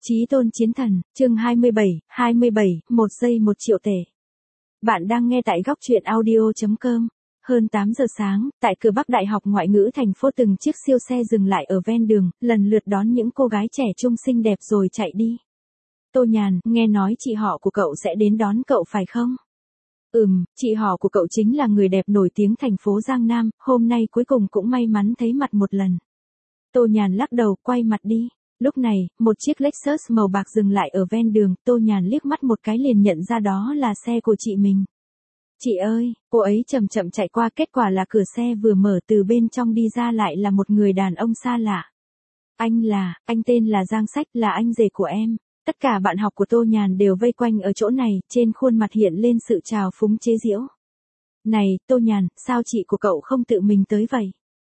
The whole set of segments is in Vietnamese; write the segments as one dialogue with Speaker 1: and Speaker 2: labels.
Speaker 1: Chí tôn chiến thần, chương 27, 1 giây 1 triệu tệ. Bạn đang nghe tại góc truyện audio.com. Hơn 8 giờ sáng, tại cửa Bắc Đại học Ngoại ngữ thành phố từng chiếc siêu xe dừng lại ở ven đường, lần lượt đón những cô gái trẻ trung xinh đẹp rồi chạy đi. Tô Nhàn, nghe nói chị họ của cậu sẽ đến đón cậu phải không? Chị họ của cậu chính là người đẹp nổi tiếng thành phố Giang Nam, hôm nay cuối cùng cũng may mắn thấy mặt một lần. Tô Nhàn lắc đầu, quay mặt đi. Lúc này, một chiếc Lexus màu bạc dừng lại ở ven đường, Tô Nhàn liếc mắt một cái liền nhận ra đó là xe của chị mình. Chị ơi, cô ấy chậm chậm chạy qua, kết quả là cửa xe vừa mở, từ bên trong đi ra lại là một người đàn ông xa lạ. Anh tên là Giang Sách, là anh rể của em. Tất cả bạn học của Tô Nhàn đều vây quanh ở chỗ này, trên khuôn mặt hiện lên sự trào phúng chế giễu. Này, Tô Nhàn, sao chị của cậu không tự mình tới vậy?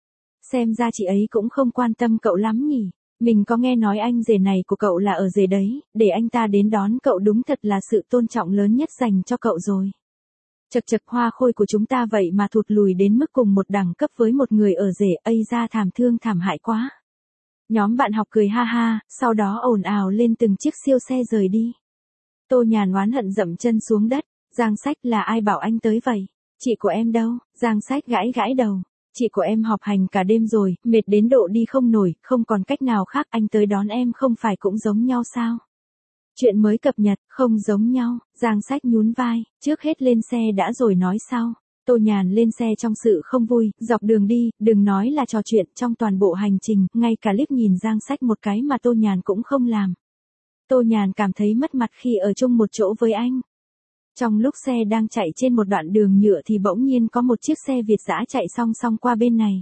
Speaker 1: Xem ra chị ấy cũng không quan tâm cậu lắm nhỉ. Mình có nghe nói anh rể này của cậu là ở rể đấy, để anh ta đến đón cậu đúng thật là sự tôn trọng lớn nhất dành cho cậu rồi. Chật hoa khôi của chúng ta vậy mà thụt lùi đến mức cùng một đẳng cấp với một người ở rể, ây ra thảm thương thảm hại quá. Nhóm bạn học cười ha ha, sau đó ồn ào lên từng chiếc siêu xe rời đi. Tô Nhàn oán hận dậm chân xuống đất. Giang Sách, là ai bảo anh tới vậy? Chị của em đâu? Giang Sách gãi đầu. Chị của em họp hành cả đêm rồi, mệt đến độ đi không nổi, không còn cách nào khác, anh tới đón em không phải cũng giống nhau sao? Chuyện mới cập nhật, không giống nhau. Giang Sách nhún vai, trước hết lên xe đã rồi nói sau. Tô Nhàn lên xe trong sự không vui, dọc đường đi, đừng nói là trò chuyện, trong toàn bộ hành trình, ngay cả liếc nhìn Giang Sách một cái mà Tô Nhàn cũng không làm. Tô Nhàn cảm thấy mất mặt khi ở chung một chỗ với anh. Trong lúc xe đang chạy trên một đoạn đường nhựa thì bỗng nhiên có một chiếc xe Việt dã chạy song song qua bên này.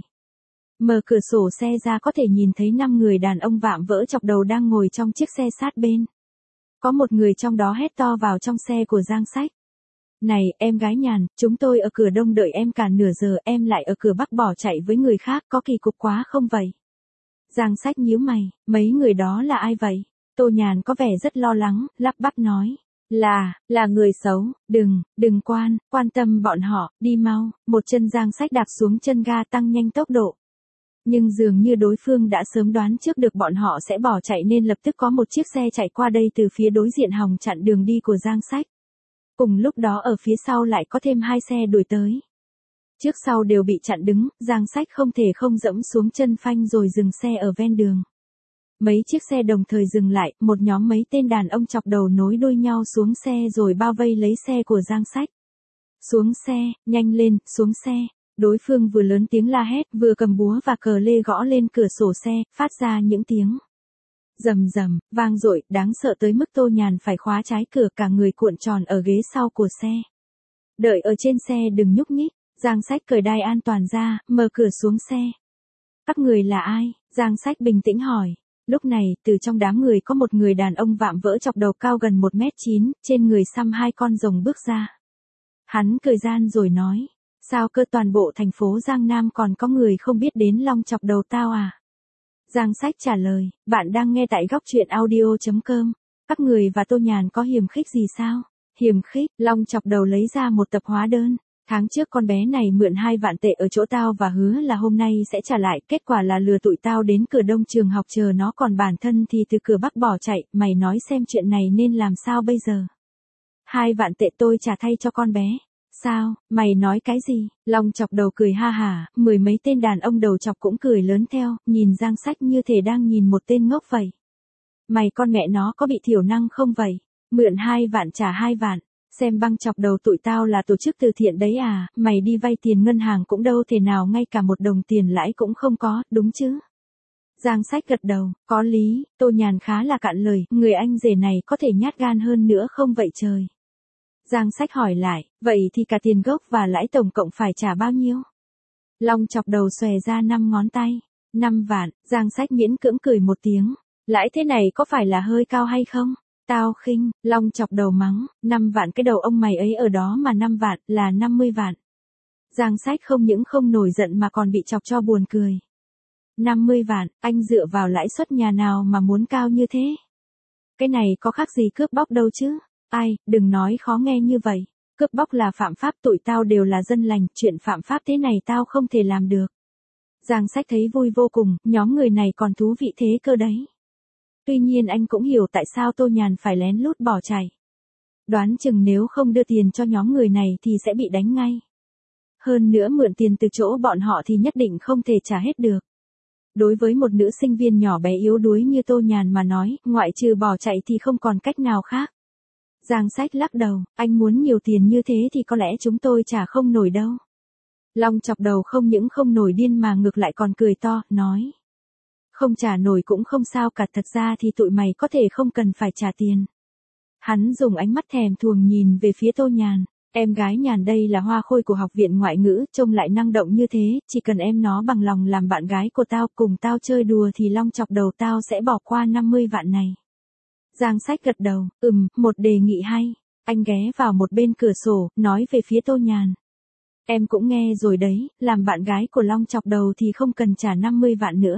Speaker 1: Mở cửa sổ xe ra có thể nhìn thấy 5 người đàn ông vạm vỡ chọc đầu đang ngồi trong chiếc xe sát bên. Có một người trong đó hét to vào trong xe của Giang Sách. Này, em gái Nhàn, chúng tôi ở cửa Đông đợi em cả nửa giờ, em lại ở cửa Bắc bỏ chạy với người khác, có kỳ cục quá không vậy? Giang Sách nhíu mày, mấy người đó là ai vậy? Tô Nhàn có vẻ rất lo lắng, lắp bắp nói. Là người xấu, đừng quan tâm bọn họ, đi mau. Một chân Giang Sách đạp xuống chân ga, tăng nhanh tốc độ. Nhưng dường như đối phương đã sớm đoán trước được bọn họ sẽ bỏ chạy nên lập tức có một chiếc xe chạy qua đây từ phía đối diện hòng chặn đường đi của Giang Sách. Cùng lúc đó ở phía sau lại có thêm 2 xe đuổi tới. Trước sau đều bị chặn đứng, Giang Sách không thể không dẫm xuống chân phanh rồi dừng xe ở ven đường. Mấy chiếc xe đồng thời dừng lại, một nhóm mấy tên đàn ông chọc đầu nối đuôi nhau xuống xe rồi bao vây lấy xe của Giang Sách. Xuống xe, nhanh lên, xuống xe. Đối phương vừa lớn tiếng la hét, vừa cầm búa và cờ lê gõ lên cửa sổ xe, phát ra những tiếng rầm rầm, vang dội, đáng sợ tới mức Tô Nhàn phải khóa trái cửa, cả người cuộn tròn ở ghế sau của xe. Đợi ở trên xe đừng nhúc nhích. Giang Sách cởi đai an toàn ra, mở cửa xuống xe. Các người là ai? Giang Sách bình tĩnh hỏi. Lúc này, từ trong đám người có một người đàn ông vạm vỡ chọc đầu cao gần 1m9, trên người xăm 2 con rồng bước ra. Hắn cười gian rồi nói. Sao cơ, toàn bộ thành phố Giang Nam còn có người không biết đến Long chọc đầu tao à? Giang Sách trả lời, bạn đang nghe tại góc truyện audio.com. Các người và Tô Nhàn có hiềm khích gì sao? Hiềm khích, Long chọc đầu lấy ra một tập hóa đơn. Tháng trước con bé này mượn 2 vạn tệ ở chỗ tao và hứa là hôm nay sẽ trả lại, kết quả là lừa tụi tao đến cửa Đông trường học chờ nó, còn bản thân thì từ cửa Bắc bỏ chạy, mày nói xem chuyện này nên làm sao bây giờ? 2 vạn tệ tôi trả thay cho con bé. Sao, mày nói cái gì? Long chọc đầu cười ha hả, 10 mấy tên đàn ông đầu chọc cũng cười lớn theo, nhìn Giang Sách như thể đang nhìn một tên ngốc vậy. Mày con mẹ nó có bị thiểu năng không vậy? Mượn 2 vạn trả 2 vạn. Xem băng chọc đầu tụi tao là tổ chức từ thiện đấy à, mày đi vay tiền ngân hàng cũng đâu thể nào ngay cả 1 đồng tiền lãi cũng không có, đúng chứ? Giang Sách gật đầu, có lý. Tô Nhàn khá là cạn lời, người anh rể này có thể nhát gan hơn nữa không vậy trời? Giang Sách hỏi lại, vậy thì cả tiền gốc và lãi tổng cộng phải trả bao nhiêu? Long chọc đầu xòe ra 5 ngón tay. 5 vạn, Giang Sách miễn cưỡng cười một tiếng. Lãi thế này có phải là hơi cao hay không? Tao khinh, Long chọc đầu mắng, 5 vạn cái đầu ông mày ấy ở đó mà 5 vạn, là 50 vạn. Giang Sách không những không nổi giận mà còn bị chọc cho buồn cười. 50 vạn, anh dựa vào lãi suất nhà nào mà muốn cao như thế? Cái này có khác gì cướp bóc đâu chứ? Ai, đừng nói khó nghe như vậy. Cướp bóc là phạm pháp, tụi tao đều là dân lành, chuyện phạm pháp thế này tao không thể làm được. Giang Sách thấy vui vô cùng, nhóm người này còn thú vị thế cơ đấy. Tuy nhiên anh cũng hiểu tại sao Tô Nhàn phải lén lút bỏ chạy. Đoán chừng nếu không đưa tiền cho nhóm người này thì sẽ bị đánh ngay. Hơn nữa mượn tiền từ chỗ bọn họ thì nhất định không thể trả hết được. Đối với một nữ sinh viên nhỏ bé yếu đuối như Tô Nhàn mà nói, ngoại trừ bỏ chạy thì không còn cách nào khác. Giang Sách lắc đầu, anh muốn nhiều tiền như thế thì có lẽ chúng tôi trả không nổi đâu. Long chọc đầu không những không nổi điên mà ngược lại còn cười to, nói. Không trả nổi cũng không sao cả, thật ra thì tụi mày có thể không cần phải trả tiền. Hắn dùng ánh mắt thèm thuồng nhìn về phía Tô Nhàn. Em gái Nhàn đây là hoa khôi của học viện ngoại ngữ, trông lại năng động như thế, chỉ cần em nó bằng lòng làm bạn gái của tao, cùng tao chơi đùa thì Long chọc đầu tao sẽ bỏ qua 50 vạn này. Giang Sách gật đầu, một đề nghị hay. Anh ghé vào một bên cửa sổ, nói về phía Tô Nhàn. Em cũng nghe rồi đấy, làm bạn gái của Long chọc đầu thì không cần trả 50 vạn nữa.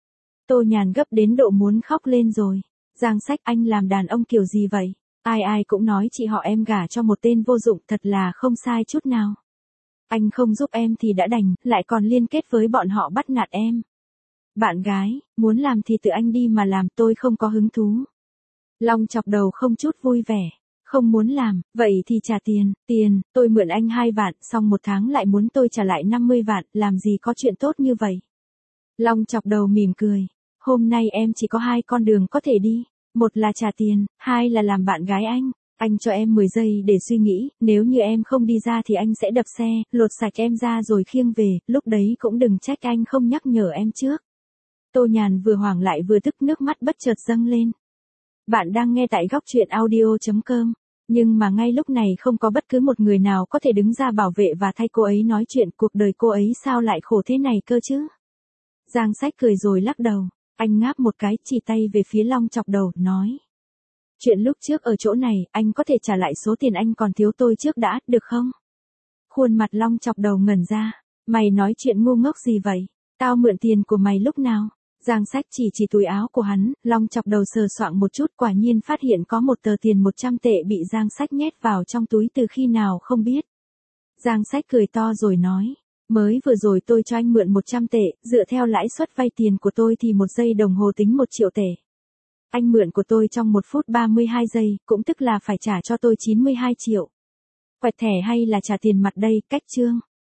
Speaker 1: Tô Nhàn gấp đến độ muốn khóc lên rồi. Giang Sách, anh làm đàn ông kiểu gì vậy? Ai ai cũng nói chị họ em gả cho một tên vô dụng, thật là không sai chút nào. Anh không giúp em thì đã đành, lại còn liên kết với bọn họ bắt nạt em. Bạn gái, muốn làm thì tự anh đi mà làm, tôi không có hứng thú. Long chọc đầu không chút vui vẻ. Không muốn làm, vậy thì trả tiền, tôi mượn anh 2 vạn, xong 1 tháng lại muốn tôi trả lại 50 vạn, làm gì có chuyện tốt như vậy. Long chọc đầu mỉm cười. Hôm nay em chỉ có 2 con đường có thể đi. Một là trả tiền, 2 là làm bạn gái anh. Anh cho em 10 giây để suy nghĩ, nếu như em không đi ra thì anh sẽ đập xe, lột sạch em ra rồi khiêng về, lúc đấy cũng đừng trách anh không nhắc nhở em trước. Tô Nhàn vừa hoảng lại vừa tức, nước mắt bất chợt dâng lên. Bạn đang nghe tại góc truyện audio.com. Nhưng mà ngay lúc này không có bất cứ một người nào có thể đứng ra bảo vệ và thay cô ấy nói chuyện, cuộc đời cô ấy sao lại khổ thế này cơ chứ. Giang Sách cười rồi lắc đầu. Anh ngáp một cái, chỉ tay về phía Long chọc đầu, nói. Chuyện lúc trước ở chỗ này, anh có thể trả lại số tiền anh còn thiếu tôi trước đã, được không? Khuôn mặt Long chọc đầu ngẩn ra. Mày nói chuyện ngu ngốc gì vậy? Tao mượn tiền của mày lúc nào? Giang Sách chỉ túi áo của hắn, Long chọc đầu sờ soạng một chút, quả nhiên phát hiện có một tờ tiền 100 tệ bị Giang Sách nhét vào trong túi từ khi nào không biết. Giang Sách cười to rồi nói. Mới vừa rồi tôi cho anh mượn 100 tệ, dựa theo lãi suất vay tiền của tôi thì 1 giây đồng hồ tính 1 triệu tệ. Anh mượn của tôi trong 1 phút 32 giây, cũng tức là phải trả cho tôi 92 triệu. Quẹt thẻ hay là trả tiền mặt đây, cách chương.